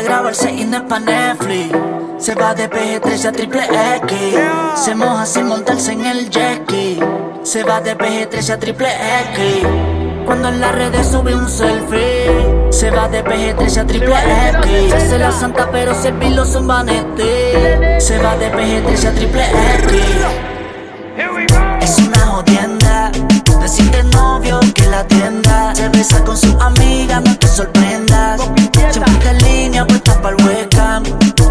grabarse y no es pa' Netflix. Se va de PG-13 a triple X. Se moja sin montarse en el jet ski. Se va de PG-13 a triple X. Cuando en las redes sube un selfie. Se va de PG-13 a triple X. Se hace la santa pero servirlo son vanetti. Se va de PG-13 a triple X. Es una jodienda. Decirte novio que la atienda. Se besa con su amiga, no te sorprendas. Siempre está en línea, puesta pa'l webcam.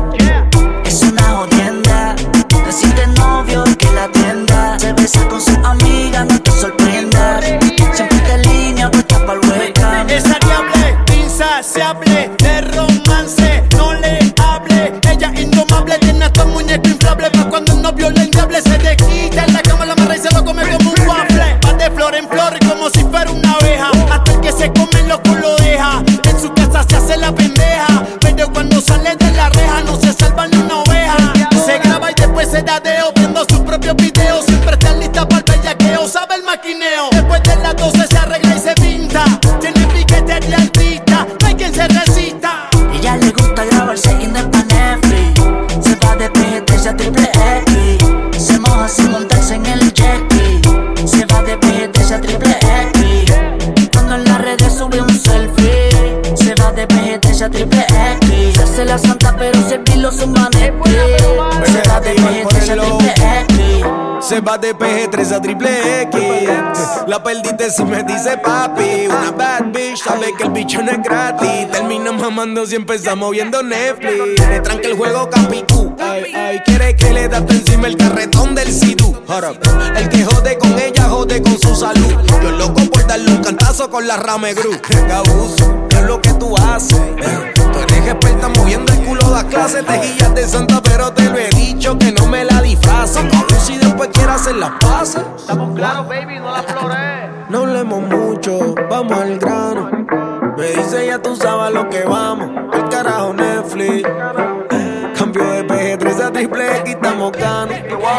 Es una jodienda. Decirte novio que la atienda. Se besa con su amiga, no te sorprendas. Siempre está en línea, puesta pa'l webcam. Esa diable, insaciable, de romance, no le hable. Ella indomable, tiene hasta un muñeco inflable. Pa' cuando un novio le endiable se te quita en la cama, la amarra y se lo come como un waffle. Va de flor en flor como si fuera una abeja. Hasta el que se come loco lo deja. En su casa se hace la pendeja, pero cuando sale de la reja no se salva ni una oveja. Se graba y después se dadeo, viendo sus propios videos. Siempre está lista para el bellaqueo, sabe el maquineo. Después de las 12 se arregla y se pinta. Tiene piquete de artista, no hay quien se resista. Ella le gusta grabarse y no es pa' Netflix. Se va de PG-13 a triple X. Se moja sin montarse en el jet ski. Se va de PG-13 a triple X. Cuando en las redes sube un selfie. Se va de PG-13 a triple X. Se hace la santa pero servirlo son vanetti. Se va de PG-13 a triple X. Se va de PG-13 a triple X. La perdiste si me dice papi. Una bad bitch, sabe que el bicho no es gratis. Termina mamando si empezamos viendo Netflix. Le tranca el juego capicú. Ay, ay, quiere que le das encima el carretón del Sidú. El que jode con ella, jode con su salud. Yo loco por darle un cantazo con la Rame Gru. Abuso, es lo que tú haces. Tú eres experta moviendo el culo, das clases. Te guillas de santa, pero te lo he dicho que no me la disfraces. Si después quieres hacer las paces. Estamos claros, baby, no la flores. No hablemos mucho, vamos al grano. Me dice ya tú sabes lo que vamos. El carajo Netflix. Cambio de PG-13 a triple X, estamos ganos.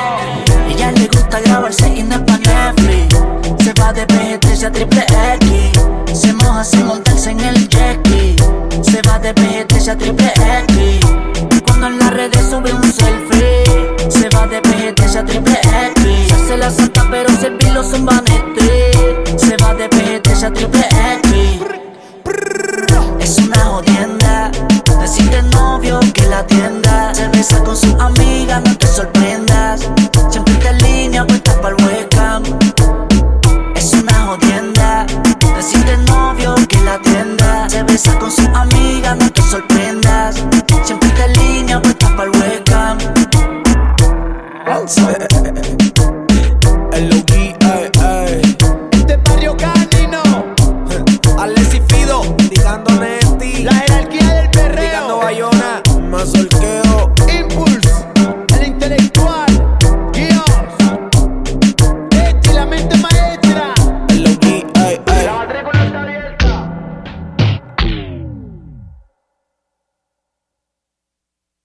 Ella le gusta grabarse y no es pa' Netflix. Se va de PG-13 a triple X. Se moja sin montarse en el jet ski. Se va de PG-13 a triple X. Cuando en las redes sube un selfie. Se va de PG-13 a triple X. Se hace la santa pero servirlo son vanetti. Se va de PG-13 a triple X. Es una jodienda. Decirte novio que la atienda. Se besa con su amiga, no te sorprendas. Siempre está en línea, puesta pa'l webcam. Es una jodienda. Decirte novio que la atienda. Se besa con su amiga, no te sorprendas. Siempre está en línea, puesta pa'l webcam. El low